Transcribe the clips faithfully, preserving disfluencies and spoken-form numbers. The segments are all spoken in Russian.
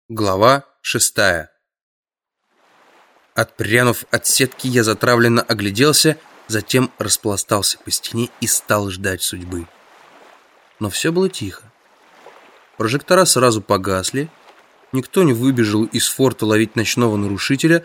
Глава шестая. Отпрянув от сетки, я затравленно огляделся, затем распластался по стене и стал ждать судьбы. Но все было тихо. Прожектора сразу погасли, никто не выбежал из форта ловить ночного нарушителя.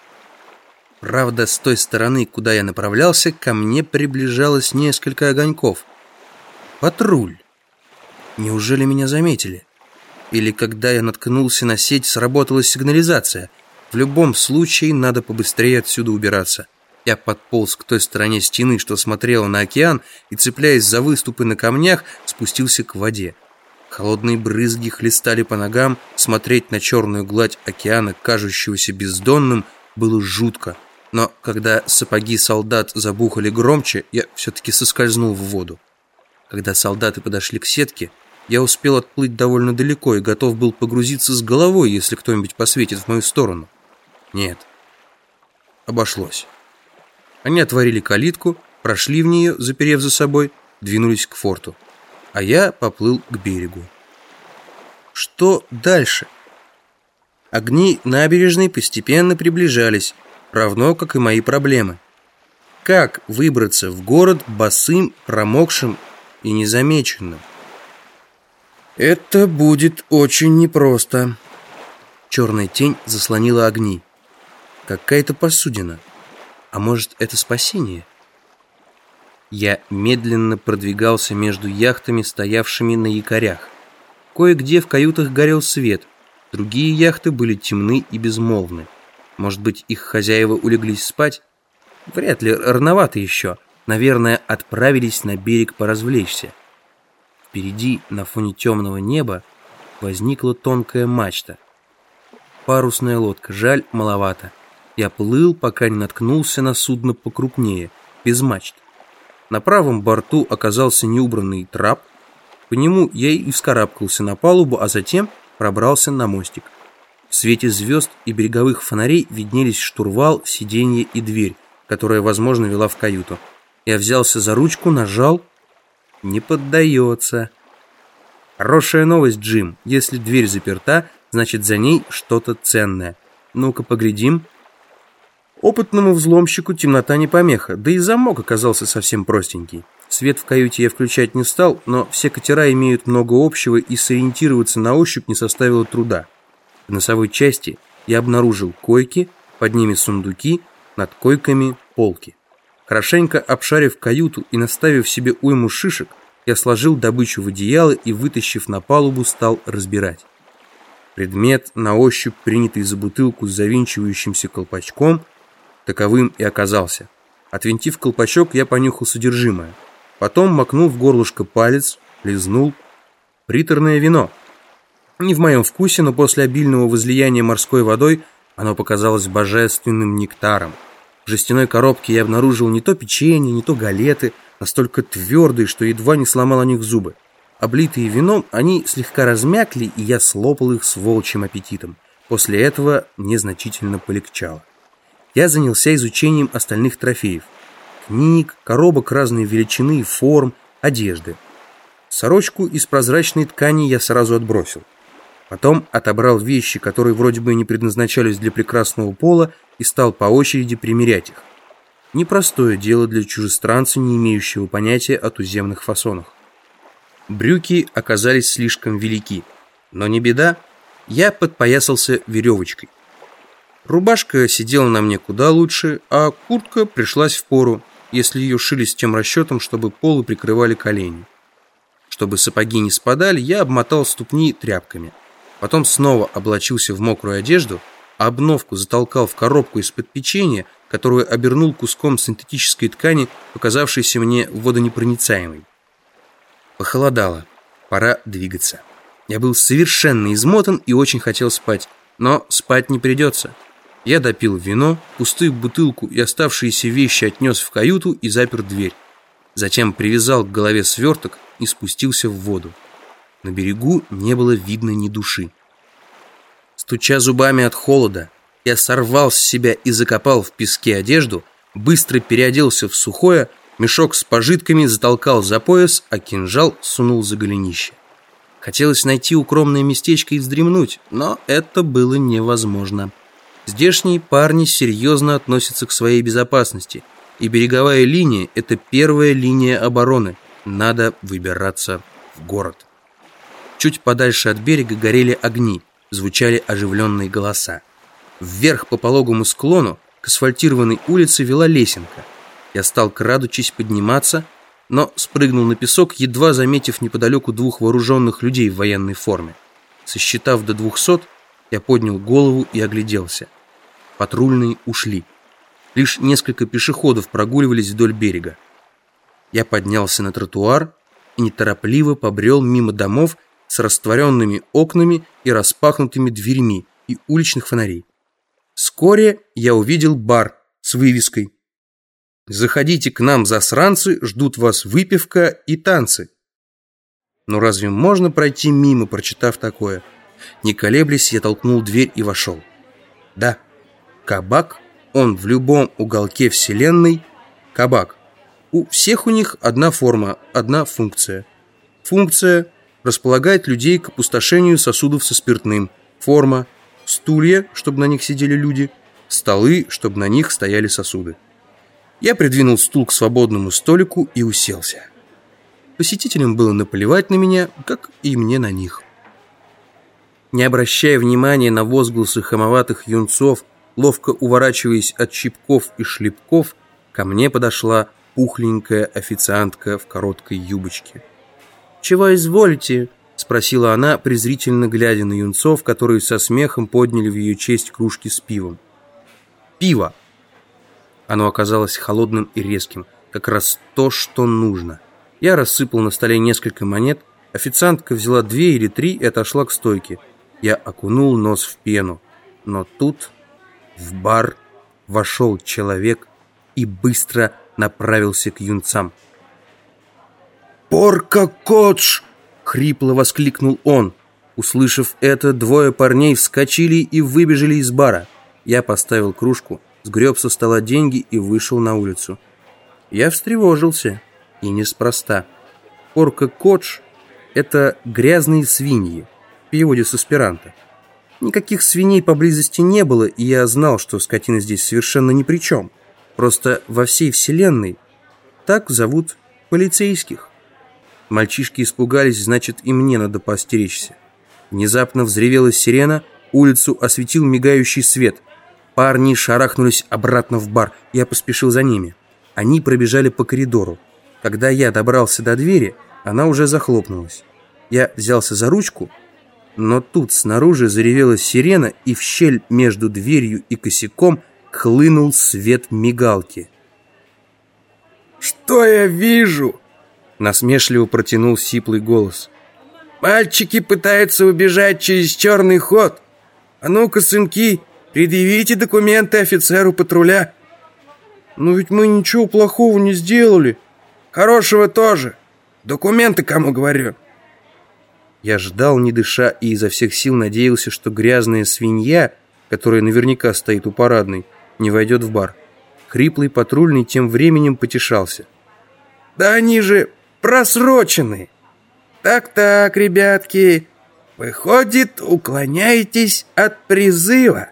Правда, с той стороны, куда я направлялся, ко мне приближалось несколько огоньков. Патруль. Неужели меня заметили? Или когда я наткнулся на сеть, сработала сигнализация? В любом случае, надо побыстрее отсюда убираться. Я подполз к той стороне стены, что смотрела на океан, и, цепляясь за выступы на камнях, спустился к воде. Холодные брызги хлестали по ногам, смотреть на черную гладь океана, кажущегося бездонным, было жутко. Но когда сапоги солдат забухали громче, я все-таки соскользнул в воду. Когда солдаты подошли к сетке, я успел отплыть довольно далеко и готов был погрузиться с головой, если кто-нибудь посветит в мою сторону. Нет. Обошлось. Они отворили калитку, прошли в нее, заперев за собой, двинулись к форту. А я поплыл к берегу. Что дальше? Огни набережной постепенно приближались, равно как и мои проблемы. Как выбраться в город босым, промокшим и незамеченным? Это будет очень непросто. Черная тень заслонила огни. Какая-то посудина. А может, это спасение? Я медленно продвигался между яхтами, стоявшими на якорях. Кое-где в каютах горел свет. Другие яхты были темны и безмолвны. Может быть, их хозяева улеглись спать? Вряд ли, рановато еще. Наверное, отправились на берег поразвлечься. Впереди, на фоне темного неба, возникла тонкая мачта. Парусная лодка, жаль, маловато. Я плыл, пока не наткнулся на судно покрупнее, без мачт. На правом борту оказался неубранный трап. По нему я и вскарабкался на палубу, а затем пробрался на мостик. В свете звезд и береговых фонарей виднелись штурвал, сиденье и дверь, которая, возможно, вела в каюту. Я взялся за ручку, нажал. Не поддается. Хорошая новость, Джим. Если дверь заперта, значит, за ней что-то ценное. Ну-ка, поглядим. Опытному взломщику темнота не помеха, да и замок оказался совсем простенький. Свет в каюте я включать не стал, но все катера имеют много общего, и сориентироваться на ощупь не составило труда. В носовой части я обнаружил койки, под ними сундуки, над койками полки. Хорошенько обшарив каюту и наставив себе уйму шишек, я сложил добычу в одеяло и, вытащив на палубу, стал разбирать. Предмет, на ощупь принятый за бутылку с завинчивающимся колпачком, таковым и оказался. Отвинтив колпачок, я понюхал содержимое. Потом макнул в горлышко палец, лизнул. Приторное вино. Не в моем вкусе, но после обильного возлияния морской водой оно показалось божественным нектаром. В жестяной коробке я обнаружил не то печенье, не то галеты, настолько твердые, что едва не сломал о них зубы. Облитые вином, они слегка размякли, и я слопал их с волчьим аппетитом. После этого мне значительно полегчало. Я занялся изучением остальных трофеев. Книг, коробок разной величины и форм, одежды. Сорочку из прозрачной ткани я сразу отбросил. Потом отобрал вещи, которые вроде бы не предназначались для прекрасного пола, и стал по очереди примерять их. Непростое дело для чужестранца, не имеющего понятия о туземных фасонах. Брюки оказались слишком велики, но не беда, я подпоясался веревочкой. Рубашка сидела на мне куда лучше, а куртка пришлась впору, если ее шили с тем расчетом, чтобы полы прикрывали колени. Чтобы сапоги не спадали, я обмотал ступни тряпками. Потом снова облачился в мокрую одежду, а обновку затолкал в коробку из-под печенья, которую обернул куском синтетической ткани, показавшейся мне водонепроницаемой. Похолодало. Пора двигаться. Я был совершенно измотан и очень хотел спать, но спать не придется. Я допил вино, пустую бутылку и оставшиеся вещи отнес в каюту и запер дверь. Затем привязал к голове сверток и спустился в воду. На берегу не было видно ни души. Стуча зубами от холода, я сорвал с себя и закопал в песке одежду, быстро переоделся в сухое, мешок с пожитками затолкал за пояс, а кинжал сунул за голенище. Хотелось найти укромное местечко и вздремнуть, но это было невозможно. Здешние парни серьезно относятся к своей безопасности, и береговая линия – это первая линия обороны. Надо выбираться в город. Чуть подальше от берега горели огни, звучали оживленные голоса. Вверх по пологому склону к асфальтированной улице вела лесенка. Я стал, крадучись, подниматься, но спрыгнул на песок, едва заметив неподалеку двух вооруженных людей в военной форме. Сосчитав до двухсот, я поднял голову и огляделся. Патрульные ушли. Лишь несколько пешеходов прогуливались вдоль берега. Я поднялся на тротуар и неторопливо побрел мимо домов с растворенными окнами и распахнутыми дверьми и уличных фонарей. Вскоре я увидел бар с вывеской: «Заходите к нам, засранцы, ждут вас выпивка и танцы». Но разве можно пройти мимо, прочитав такое? Не колеблясь, я толкнул дверь и вошел. Да, кабак, он в любом уголке вселенной кабак. У всех у них одна форма, одна функция. Функция – располагает людей к опустошению сосудов со спиртным. Форма – стулья, чтобы на них сидели люди, столы, чтобы на них стояли сосуды. Я придвинул стул к свободному столику и уселся. Посетителям было наплевать на меня, как и мне на них. Не обращая внимания на возгласы хамоватых юнцов, ловко уворачиваясь от щипков и шлепков, ко мне подошла пухленькая официантка в короткой юбочке. «Чего изволите?» — спросила она, презрительно глядя на юнцов, которые со смехом подняли в ее честь кружки с пивом. «Пиво!» Оно оказалось холодным и резким, как раз то, что нужно. Я рассыпал на столе несколько монет, официантка взяла две или три и отошла к стойке. Я окунул нос в пену, но тут в бар вошел человек и быстро направился к юнцам. «Порка-кодж!» — хрипло воскликнул он. Услышав это, двое парней вскочили и выбежали из бара. Я поставил кружку, сгреб со стола деньги и вышел на улицу. Я встревожился, и неспроста. Порка-кодж — это грязные свиньи, в переводе с эсперанто. Никаких свиней поблизости не было, и я знал, что скотина здесь совершенно ни при чем. Просто во всей вселенной так зовут полицейских. Мальчишки испугались, значит, и мне надо поостеречься. Внезапно взревела сирена, улицу осветил мигающий свет. Парни шарахнулись обратно в бар. Я поспешил за ними. Они пробежали по коридору. Когда я добрался до двери, она уже захлопнулась. Я взялся за ручку, но тут снаружи заревела сирена, и в щель между дверью и косяком хлынул свет мигалки. «Что я вижу?» — насмешливо протянул сиплый голос. «Мальчики пытаются убежать через черный ход. А ну-ка, сынки, предъявите документы офицеру патруля». «Но ведь мы ничего плохого не сделали». «Хорошего тоже. Документы кому говорю?» Я ждал, не дыша, и изо всех сил надеялся, что грязная свинья, которая наверняка стоит у парадной, не войдет в бар. Хриплый патрульный тем временем потешался. «Да они же просрочены! Так-так, ребятки, выходит, уклоняетесь от призыва».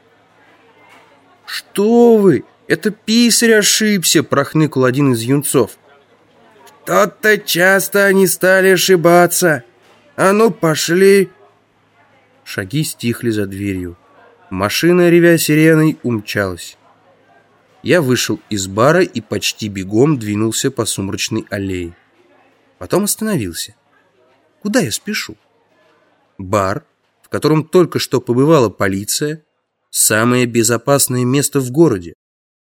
«Что вы? Это писарь ошибся!» — прохныкал один из юнцов. «Что-то часто они стали ошибаться. А ну, пошли!» Шаги стихли за дверью. Машина, ревя сиреной, умчалась. Я вышел из бара и почти бегом двинулся по сумрачной аллее. Потом остановился. Куда я спешу? Бар, в котором только что побывала полиция, самое безопасное место в городе.